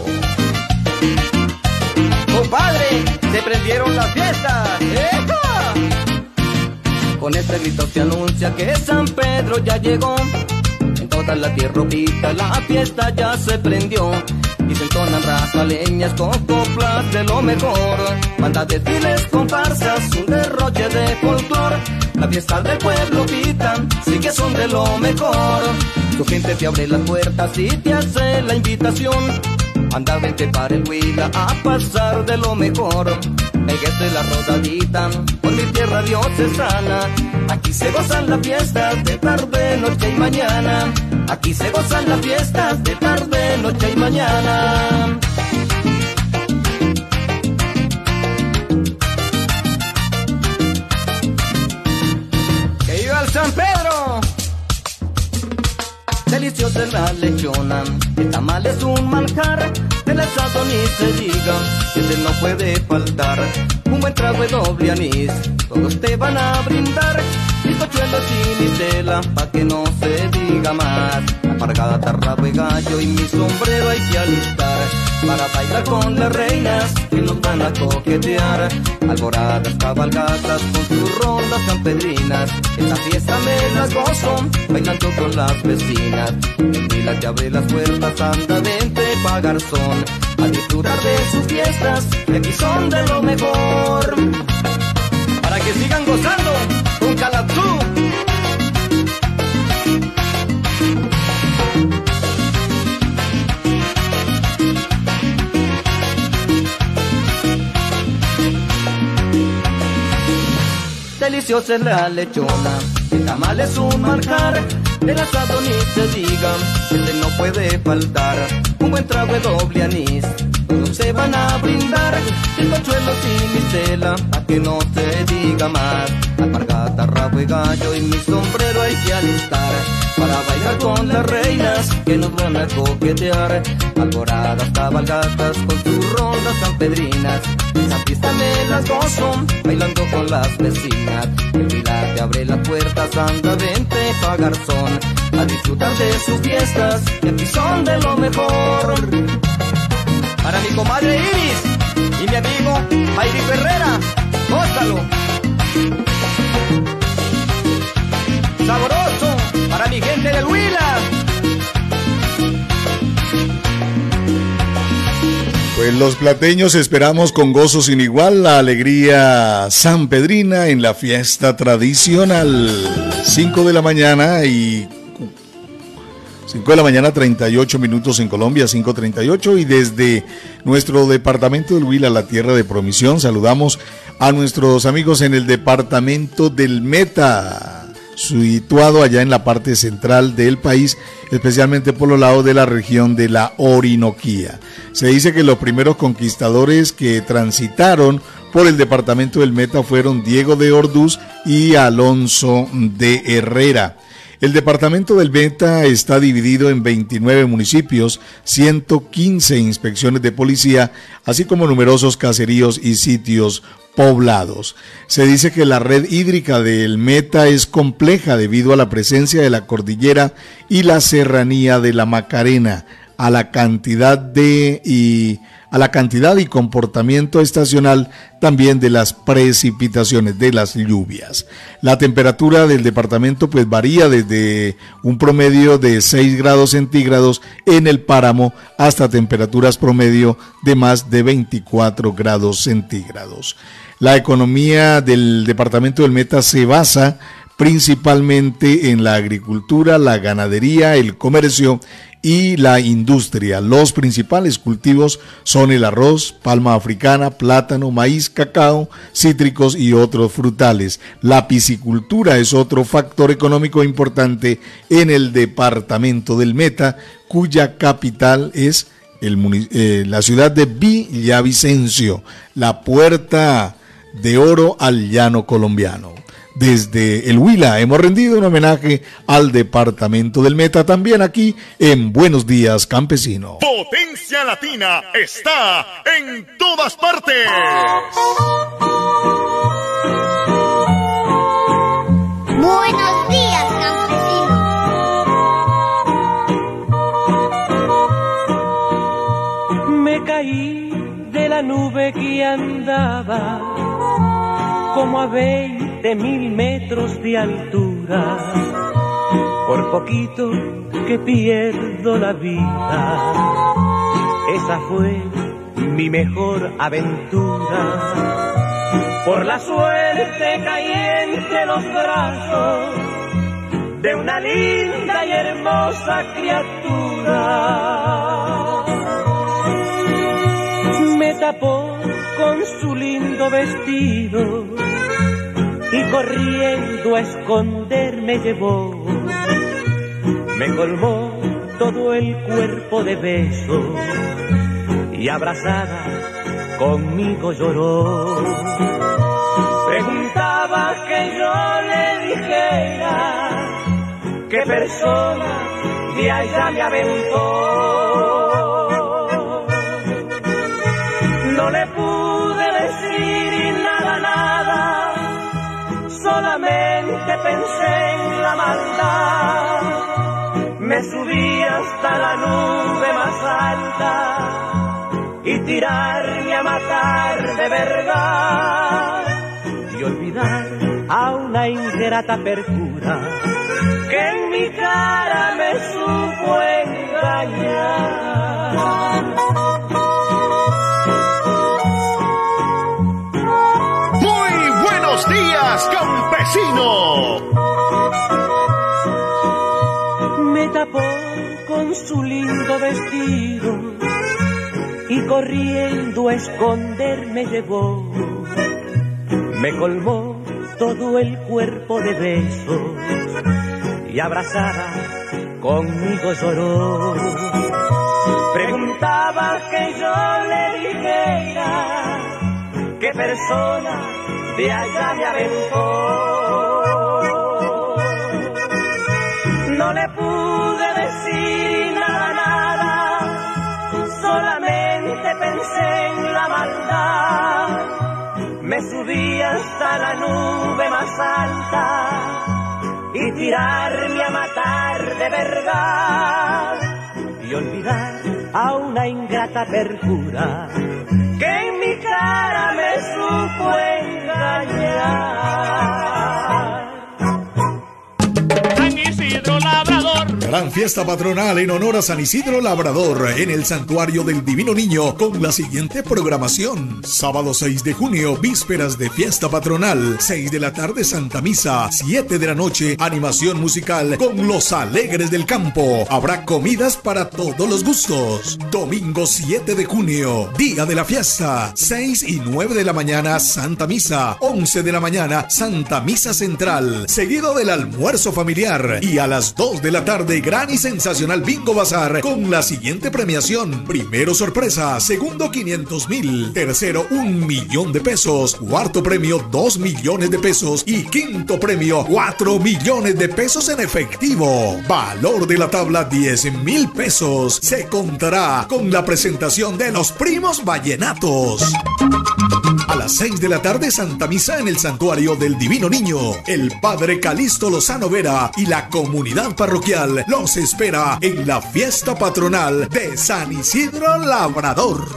Compadre, se prendieron las fiestas. ¡Eja! Con este grito se anuncia que San Pedro ya llegó. En toda la tierropita la fiesta ya se prendió. Y se entonan razaleñas con coplas de lo mejor. Banda de desfiles, comparsas, un derroche de folclor. La fiesta del pueblo pitan, sí que son de lo mejor. Tu gente te abre las puertas y te hace la invitación. Anda, vente para el Huila a pasar de lo mejor. Pégate la rodadita, por mi tierra diocesana. Aquí se gozan las fiestas de tarde, noche y mañana. Aquí se gozan las fiestas de tarde, noche y mañana. ¡Que viva el San Pedro! Deliciosa es la lechona, el tamal es un manjar. Del asado ni se diga, que se no puede faltar. Un buen trago de doble anís, todos te van a brindar. Bizcochuelos y Nutella, pa' que no se diga más. Alpargata, rabo y gallo y mi sombrero hay que alistar. Para bailar con las reinas que nos van a coquetear. Alboradas, cabalgatas con sus rondas sanpedrinas. Esta fiesta me las gozo, bailando con las vecinas. En Huila te abre las puertas, anda, vente pa' garzón. A disfrutar de sus fiestas, que aquí son de lo mejor. Para que sigan gozando con Calapsú. Deliciosa es la lechona, el tamal es un manjar. El asado ni se diga, este no puede faltar. Un buen trago de doble anís, todos se van a brindar. Bizcochuelos y Nutella, pa' que no se diga más. Alpargata, rabo y gallo y mi sombrero hay que alistar. Para bailar con las reinas que nos van a coquetear. Alboradas, cabalgatas con sus rondas sanpedrinas. Esa fiesta me las gozo, bailando con las vecinas. El Huila te abre las puertas, anda, vente pa' garzón. A disfrutar de sus fiestas, que aquí son de lo mejor. Para mi comadre Iris y mi amigo Mayrico Herrera, gózalo. Sabroso para mi gente del Huila. Pues los plateños esperamos con gozo sin igual la alegría sanpedrina en la fiesta tradicional. cinco de la mañana y cinco de la mañana, treinta y ocho minutos en Colombia, cinco treinta y ocho, y desde nuestro departamento del Huila, la tierra de promisión, saludamos a nuestros amigos en el departamento del Meta, situado allá en la parte central del país, especialmente por los lados de la región de la Orinoquía. Se dice que los primeros conquistadores que transitaron por el departamento del Meta fueron Diego de Orduz y Alonso de Herrera. El departamento del Meta está dividido en veintinueve municipios, ciento quince inspecciones de policía, así como numerosos caseríos y sitios poblados. Se dice que la red hídrica del Meta es compleja debido a la presencia de la cordillera y la serranía de la Macarena, a la cantidad de y a la cantidad y comportamiento estacional también de las precipitaciones, de las lluvias. La temperatura del departamento pues varía desde un promedio de seis grados centígrados en el páramo hasta temperaturas promedio de más de veinticuatro grados centígrados. La economía del departamento del Meta se basa principalmente en la agricultura, la ganadería, el comercio y la industria. Los principales cultivos son el arroz, palma africana, plátano, maíz, cacao, cítricos y otros frutales. La piscicultura es otro factor económico importante en el departamento del Meta, cuya capital es el, eh, la ciudad de Villavicencio, la puerta de oro al llano colombiano. Desde el Huila hemos rendido un homenaje al departamento del Meta, también aquí en Buenos Días Campesino. Potencia Latina está en todas partes. Buenos días, campesino. Me caí de la nube que andaba como a veinte mil metros de altura, por poquito que pierdo la vida. Esa fue mi mejor aventura. Por la suerte caí entre los brazos de una linda y hermosa criatura. Me tapó con su lindo vestido y corriendo a esconder me llevó. Me colmó todo el cuerpo de besos y abrazada conmigo lloró. Preguntaba que yo le dijera qué persona de allá me aventó. No le pude decir nada, nada, solamente pensé en la maldad. Me subí hasta la nube más alta y tirarme a matar de verdad y olvidar a una ingrata perjura que en mi cara me supo engañar. Buenos días, campesino. Me tapó con su lindo vestido y corriendo a esconder me llevó. Me colmó todo el cuerpo de besos y abrazada conmigo lloró. Preguntaba que yo le dijera qué persona de allá me aventó. No le pude decir nada, nada, solamente pensé en la maldad. Me subí hasta la nube más alta y tirarme a matar de verdad y olvidar a una ingrata perjura que en mi cara me supo engañar. San Isidro Labrador. Gran fiesta patronal en honor a San Isidro Labrador en el Santuario del Divino Niño con la siguiente programación. Sábado seis de junio, vísperas de fiesta patronal, seis de la tarde Santa Misa, siete de la noche animación musical con los Alegres del Campo. Habrá comidas para todos los gustos. Domingo siete de junio, día de la fiesta, seis y nueve de la mañana Santa Misa, once de la mañana Santa Misa Central, seguido del almuerzo familiar y a las dos de la tarde gran y sensacional Bingo Bazar con la siguiente premiación. Primero sorpresa, segundo quinientos mil, tercero un millón de pesos, cuarto premio dos millones de pesos y quinto premio cuatro millones de pesos en efectivo. Valor de la tabla diez mil pesos. Se contará con la presentación de los primos vallenatos. A las seis de la tarde Santa Misa en el Santuario del Divino Niño. El Padre Calixto Lozano Vera y la comunidad parroquial los espera en la fiesta patronal de San Isidro Labrador.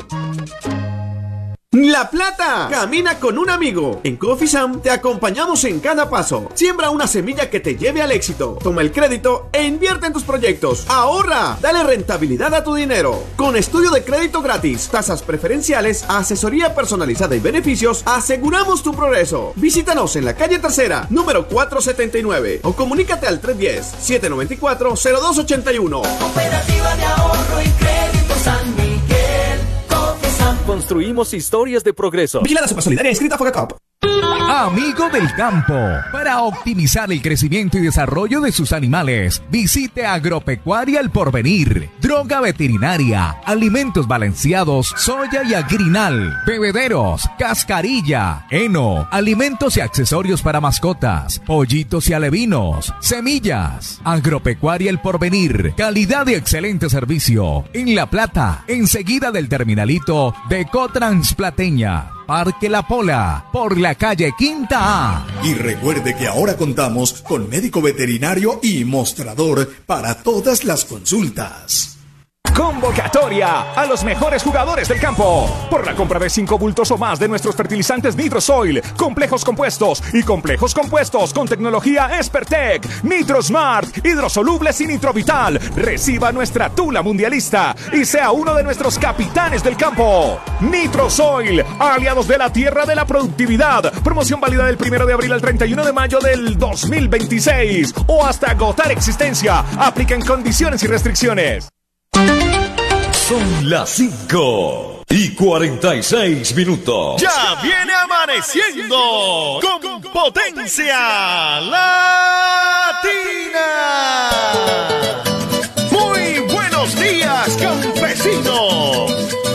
La Plata, camina con un amigo. En Coffee Sam te acompañamos en cada paso. Siembra una semilla que te lleve al éxito. Toma el crédito e invierte en tus proyectos. Ahorra, dale rentabilidad a tu dinero. Con estudio de crédito gratis, tasas preferenciales, asesoría personalizada y beneficios, aseguramos tu progreso. Visítanos en la calle Tercera, número cuatrocientos setenta y nueve, o comunícate al tres uno cero, siete nueve cuatro, cero dos ocho uno. Cooperativa de ahorro y crédito San Miguel. Construimos historias de progreso. Vigilada Supersolidaria inscrita Fogacop. Amigo del campo, para optimizar el crecimiento y desarrollo de sus animales, visite Agropecuaria El Porvenir, droga veterinaria, alimentos balanceados, soya y agrinal, bebederos, cascarilla, heno, alimentos y accesorios para mascotas, pollitos y alevinos, semillas. Agropecuaria El Porvenir, calidad y excelente servicio. En La Plata, enseguida del terminalito de Cotransplateña. Parque La Pola, por la calle Quinta A. Y recuerde que ahora contamos con médico veterinario y mostrador para todas las consultas. Convocatoria a los mejores jugadores del campo. Por la compra de cinco bultos o más de nuestros fertilizantes Nitrosoil, complejos compuestos y complejos compuestos con tecnología Espertec, Nitrosmart, hidrosolubles y Nitrovital, reciba nuestra tula mundialista y sea uno de nuestros capitanes del campo. Nitrosoil, aliados de la tierra de la productividad. Promoción válida del primero de abril al treinta y uno de mayo del dos mil veintiséis o hasta agotar existencia. Aplican condiciones y restricciones. Son las cinco y cuarenta y seis minutos. Ya viene amaneciendo con Potencia Latina. Muy buenos días, campesinos.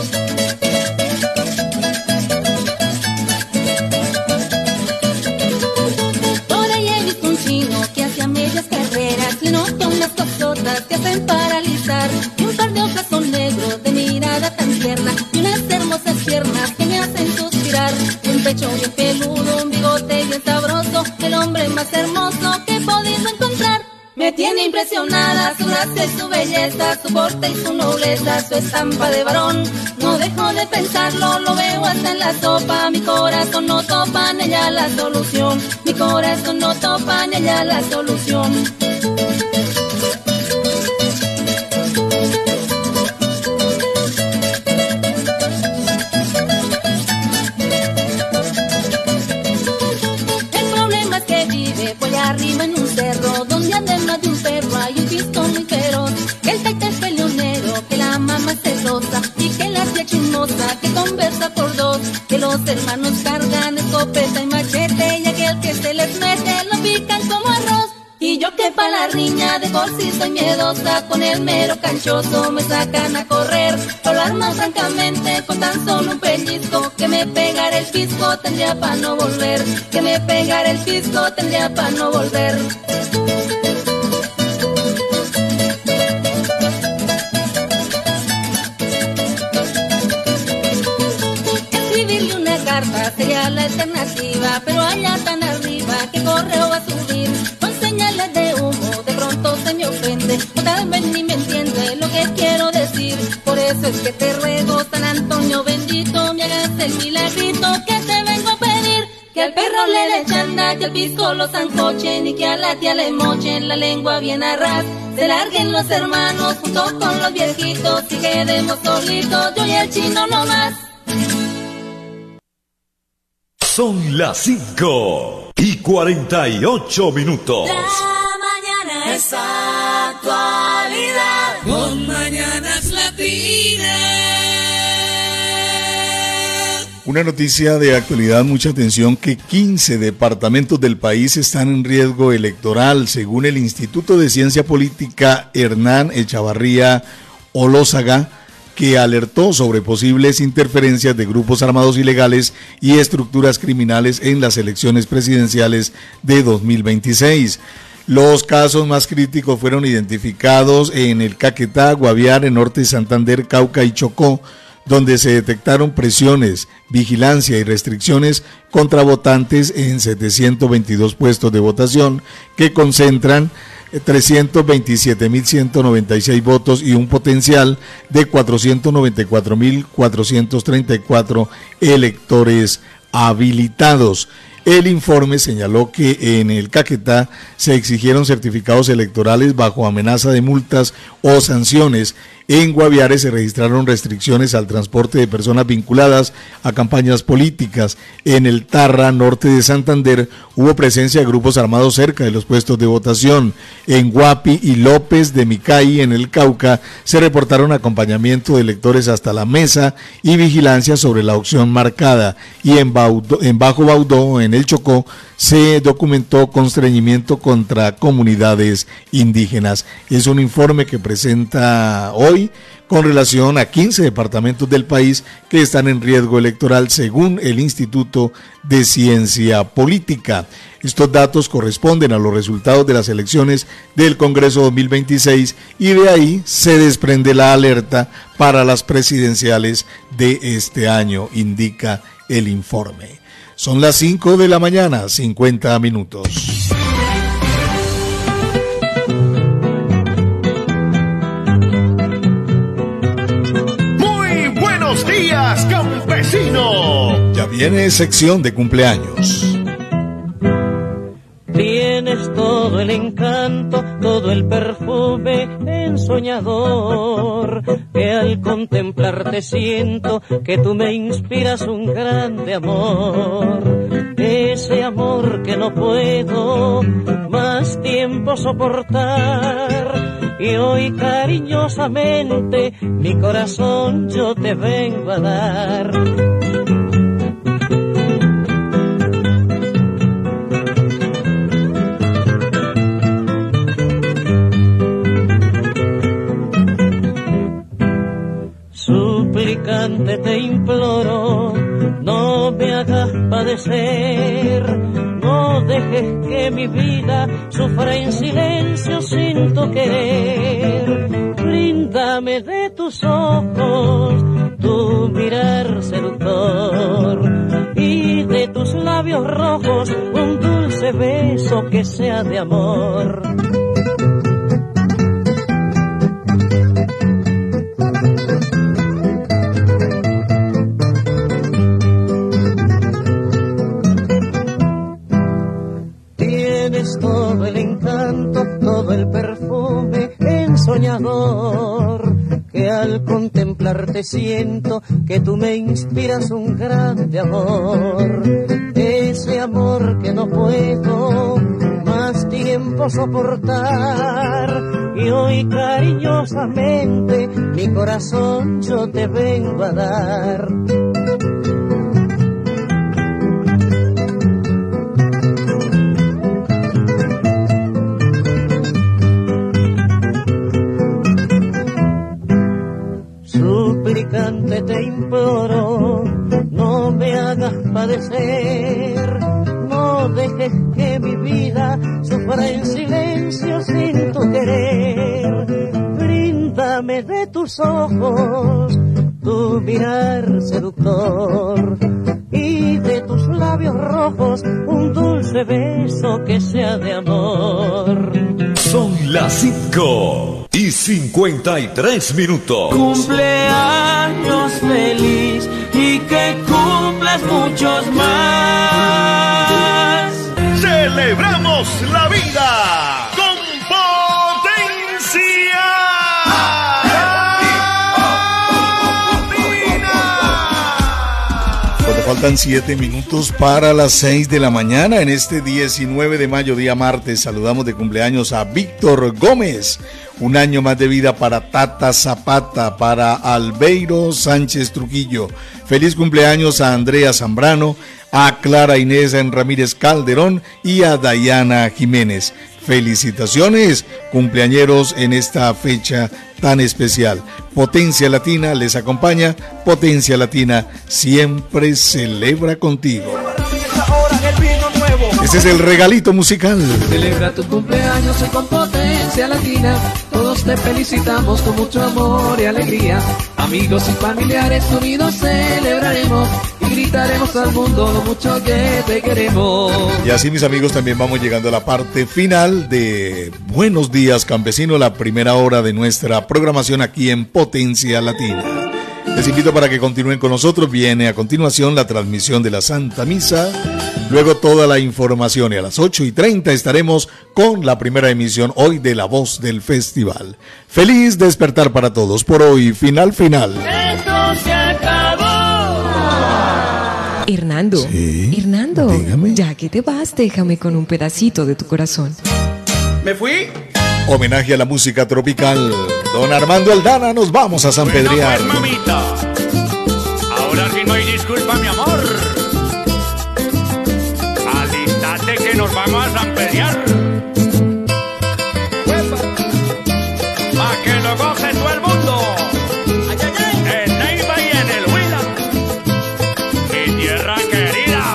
Por ahí he visto un chino que hace a medias carreras, le noto unas cosotas que hacen paralizar. Negro de mirada tan tierna y unas hermosas piernas que me hacen suspirar. Un pecho bien peludo, un bigote bien sabroso, el hombre más hermoso que he podido encontrar. Me tiene impresionada su gracia y su belleza, su porte y su nobleza, su estampa de varón. No dejo de pensarlo, lo veo hasta en la sopa. Mi corazón no topa en ella la solución. Mi corazón no topa en ella la solución. Arriba en un cerro, donde además de un perro hay un pisco muy feroz. El taita es peleonero, que la mamá es celosa y que la tía chismosa que conversa por dos. Que los hermanos cargan escopeta y machete y aquel que se les mete lo pican como arroz. Y yo que pa' la riña de por sí soy miedosa, con el mero canchoso me sacan a correr. Pero lo arman francamente con tan solo un pellizco, que me pegara el pisco tendría pa' no volver. Que me pegara el pisco tendría pa' no volver. Escribirle una carta sería la alternativa, pero allá tan arriba que correo va a subir. Señales de humo, de pronto se me ofende, o tal vez ni me entiende lo que quiero decir. Por eso es que te ruego, San Antonio bendito, me hagas el milagrito que te vengo a pedir. Que al perro le dé chanda, que al pisco lo zancochen y que a la tía le mochen la lengua bien a ras. Se larguen los hermanos junto con los viejitos y quedemos solitos, yo y el chino nomás. Son las cinco y cuarenta y ocho minutos. La mañana es actualidad con Mañanas Latinas. Una noticia de actualidad, mucha atención, que quince departamentos del país están en riesgo electoral, según el Instituto de Ciencia Política Hernán Echavarría Olózaga, que alertó sobre posibles interferencias de grupos armados ilegales y estructuras criminales en las elecciones presidenciales de dos mil veintiséis. Los casos más críticos fueron identificados en el Caquetá, Guaviare, Norte de Santander, Cauca y Chocó, donde se detectaron presiones, vigilancia y restricciones contra votantes en setecientos veintidós puestos de votación que concentran trescientos veintisiete mil ciento noventa y seis votos y un potencial de cuatrocientos noventa y cuatro mil cuatrocientos treinta y cuatro electores habilitados. El informe señaló que en el Caquetá se exigieron certificados electorales bajo amenaza de multas o sanciones. En Guaviare se registraron restricciones al transporte de personas vinculadas a campañas políticas. En el Tarra, norte de Santander, hubo presencia de grupos armados cerca de los puestos de votación. En Guapi y López de Micay, en el Cauca, se reportaron acompañamiento de electores hasta la mesa y vigilancia sobre la opción marcada. Y en, Baudó, en Bajo Baudó, en el Chocó, se documentó constreñimiento contra comunidades indígenas. Es un informe que presenta hoy con relación a quince departamentos del país que están en riesgo electoral según el Instituto de Ciencia Política. Estos datos corresponden a los resultados de las elecciones del Congreso dos mil veintiséis y de ahí se desprende la alerta para las presidenciales de este año, indica el informe. Son las cinco de la mañana, cincuenta minutos. Muy buenos días, campesino. Ya viene sección de cumpleaños. Tienes todo el encanto, todo el perfume ensoñador, que al contemplarte siento que tú me inspiras un grande amor. Ese amor que no puedo más tiempo soportar, y hoy cariñosamente mi corazón yo te vengo a dar. Suplicante te imploro, no me hagas padecer, no dejes que mi vida sufra en silencio sin tu querer. Bríndame de tus ojos tu mirar seductor, y de tus labios rojos un dulce beso que sea de amor. Todo el encanto, todo el perfume ensoñador, que al contemplarte siento que tú me inspiras un grande amor. Ese amor que no puedo más tiempo soportar, y hoy cariñosamente mi corazón yo te vengo a dar. Suplicante te imploro, no me hagas padecer, no dejes que mi vida sufra en silencio sin tu querer. Bríndame de tus ojos tu mirar seductor, y de tus labios rojos un dulce beso que sea de amor. Son las cinco y cincuenta y tres minutos. Cumpleaños feliz y que cumplas muchos más. Celebramos la vida con potencia. Cuando faltan siete minutos para las seis de la mañana en este diecinueve de mayo, día martes, saludamos de cumpleaños a Víctor Gómez. Un año más de vida para Tata Zapata, para Albeiro Sánchez Trujillo. Feliz cumpleaños a Andrea Zambrano, a Clara Inés Ramírez Calderón y a Dayana Jiménez. Felicitaciones, cumpleañeros, en esta fecha tan especial. Potencia Latina les acompaña. Potencia Latina siempre celebra contigo. Ese es el regalito musical. Celebra tu cumpleaños hoy con Potencia Latina. Todos te felicitamos con mucho amor y alegría. Amigos y familiares unidos celebraremos y gritaremos al mundo lo mucho que te queremos. Y así, mis amigos, también vamos llegando a la parte final de Buenos Días Campesino, la primera hora de nuestra programación aquí en Potencia Latina. Les invito para que continúen con nosotros. Viene a continuación la transmisión de la Santa Misa, luego toda la información, y a las ocho y treinta estaremos con la primera emisión hoy de La Voz del Festival. Feliz despertar para todos. Por hoy, final, final. Esto se acabó. Hernando, sí, Hernando, dígame. Ya que te vas, déjame con un pedacito de tu corazón. ¿Me fui? Homenaje a la música tropical. Don Armando Aldana, nos vamos a San Bueno, Pedriar. pues, mamita, ahora sí no hay disculpa, mi amor. Alístate que nos vamos a San Pedriar. Pa' que lo goce todo el mundo. En Neiva y en el Huila, mi tierra querida.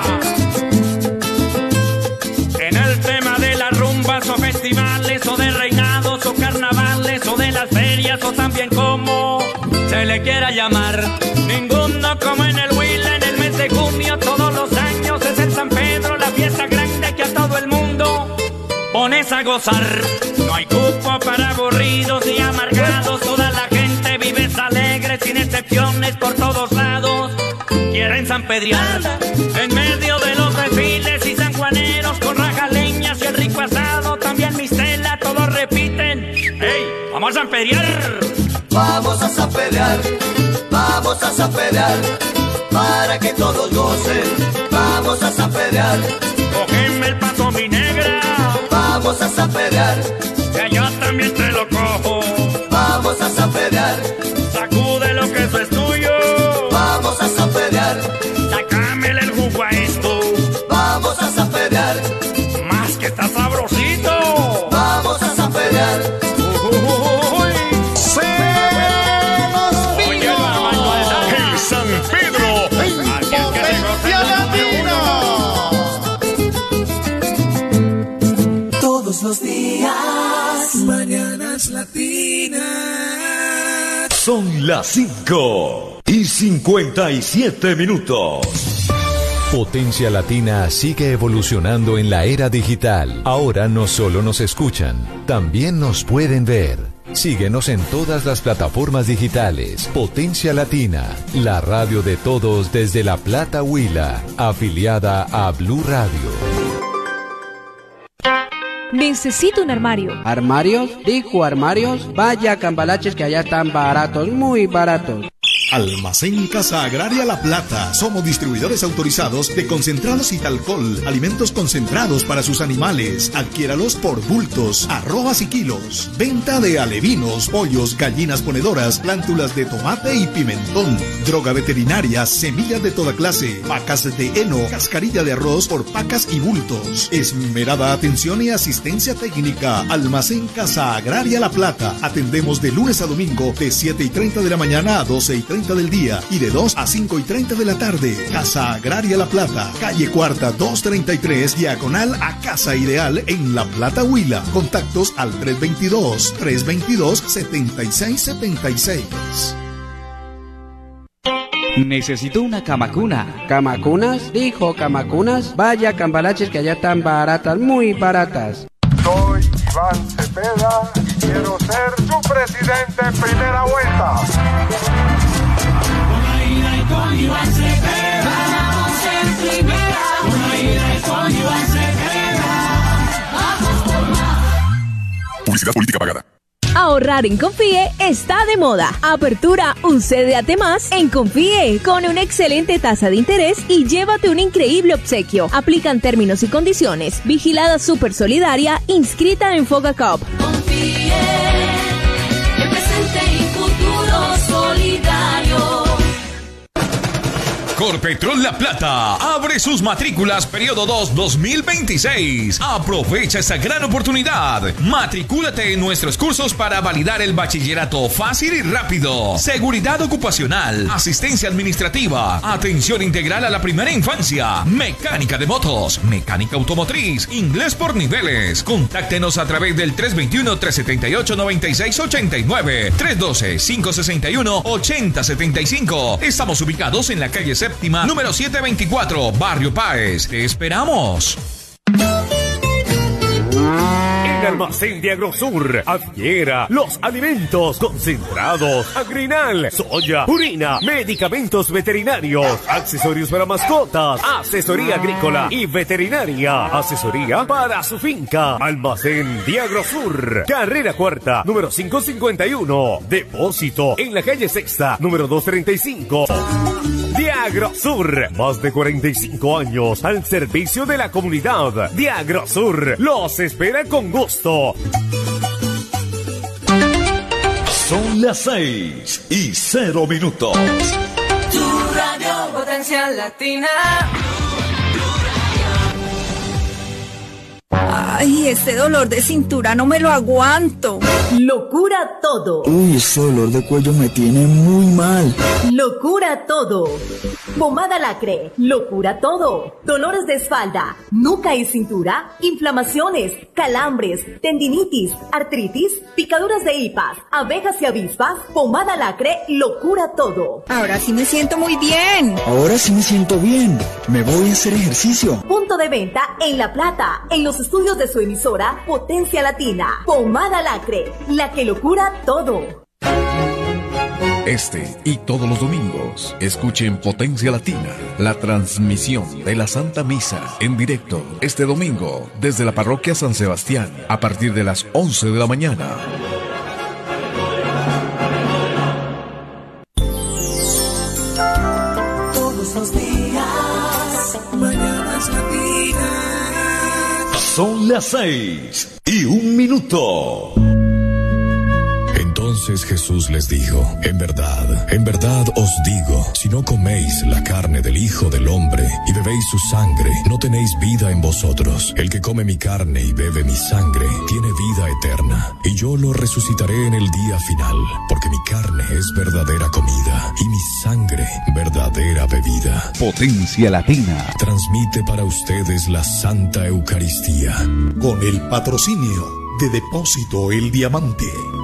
En el tema de las rumbas o festivales o de reinados o carnavales o de las ferias o también como se le quiera llamar, ninguno como en el Huila en el mes de junio todos los años es el San Pedro, la fiesta grande que a todo el mundo pones a gozar. No hay cupo para aburridos ni amargados, toda la gente vive alegre sin excepciones por todos lados. Quieren sanpedriar en medio de los desfiles y sanjuaneros con rajaleñas y el rico asado, también mistela, todos repiten, ¡hey! ¡Vamos a sanpedriar! Vamos a sanpedriar, vamos a sanpedriar, para que todos gocen. Vamos a sanpedriar, cógeme el paso mi negra. Vamos a sanpedriar, que yo también te lo cojo. Vamos a sanpedriar, sacude lo que eso es tuyo. Vamos a sanpedriar, sacámele el jugo a esto. Vamos a sanpedriar, más que está sabrosito. Vamos a sanpedriar. En San Pedro, Potencia Latina. Todos los días, mañanas latinas. Son las cinco y cincuenta y siete minutos. Potencia Latina sigue evolucionando en la era digital. Ahora no solo nos escuchan, también nos pueden ver. Síguenos en todas las plataformas digitales. Potencia Latina, la radio de todos desde La Plata, Huila, afiliada a Blue Radio. Necesito un armario. ¿Armarios? Dijo armarios. Vaya Cambalaches que allá están baratos, muy baratos. Almacén Casa Agraria La Plata. Somos distribuidores autorizados de concentrados y alcohol, alimentos concentrados para sus animales. Adquiéralos por bultos, arrobas y kilos. Venta de alevinos, pollos, gallinas ponedoras, plántulas de tomate y pimentón. Droga veterinaria, semillas de toda clase, pacas de heno, cascarilla de arroz por pacas y bultos. Esmerada atención y asistencia técnica. Almacén Casa Agraria La Plata. Atendemos de lunes a domingo de siete y treinta de la mañana a doce y treinta del día y de dos a cinco y treinta de la tarde. Casa Agraria La Plata, calle Cuarta doscientos treinta y tres, diagonal a Casa Ideal en La Plata, Huila. Contactos al tres veintidós, tres veintidós, setenta y seis setenta y seis. Necesito una camacuna. ¿Camacunas? Dijo camacunas. Vaya Cambalaches que allá están baratas, muy baratas. Soy Iván Cepeda y quiero ser su presidente en primera vuelta. Con Iván Cepeda, vamos en primera. Con Iván Cepeda, vamos por más. Publicidad política pagada. Ahorrar en Confíe está de moda. Apertura un C D A T más en Confíe con una excelente tasa de interés y llévate un increíble obsequio. Aplican términos y condiciones. Vigilada Super Solidaria, inscrita en Fogacop. Confíe, el presente y futuro solidario. Corpetrol La Plata abre sus matrículas periodo dos dos mil veintiséis. Aprovecha esta gran oportunidad. Matricúlate en nuestros cursos para validar el bachillerato fácil y rápido. Seguridad ocupacional, asistencia administrativa, atención integral a la primera infancia, mecánica de motos, mecánica automotriz, inglés por niveles. Contáctenos a través del tres dos uno, tres siete ocho, nueve seis ocho nueve, tres uno dos, cinco seis uno, ocho cero siete cinco. Estamos ubicados en la calle C Séptima, número setecientos veinticuatro, Barrio Páez. Te esperamos. En Almacén de Agrosur, adquiera los alimentos concentrados, agrinal, soya, purina, medicamentos veterinarios, accesorios para mascotas, asesoría agrícola y veterinaria, asesoría para su finca. Almacén de Agrosur, carrera cuarta, número quinientos cincuenta y uno, depósito en la calle Sexta, número doscientos treinta y cinco. De Agrosur, más de cuarenta y cinco años al servicio de la comunidad. De Agrosur, los espera con gusto. Son las seis y cero minutos. Tu radio Potencia Latina. Ay, ese dolor de cintura no me lo aguanto. Locura todo. Uy, ese dolor de cuello me tiene muy mal. Locura todo. Pomada Lacre, locura todo. Dolores de espalda, nuca y cintura, inflamaciones, calambres, tendinitis, artritis, picaduras de hipas, abejas y avispas. Pomada Lacre, locura todo. Ahora sí me siento muy bien. Ahora sí me siento bien. Me voy a hacer ejercicio. Punto de venta en La Plata, en los estudios de su emisora Potencia Latina. Pomada Lacre, la que lo cura todo. Este y todos los domingos, escuchen Potencia Latina, la transmisión de la Santa Misa en directo este domingo desde la Parroquia San Sebastián a partir de las once de la mañana. Todos los días, mañanas latinas. Son las seis y un minuto. Entonces Jesús les dijo: en verdad, en verdad os digo, si no coméis la carne del Hijo del Hombre y bebéis su sangre, no tenéis vida en vosotros. El que come mi carne y bebe mi sangre tiene vida eterna, y yo lo resucitaré en el día final, porque mi carne es verdadera comida y mi sangre verdadera bebida. Potencia Latina transmite para ustedes la Santa Eucaristía con el patrocinio de Depósito El Diamante,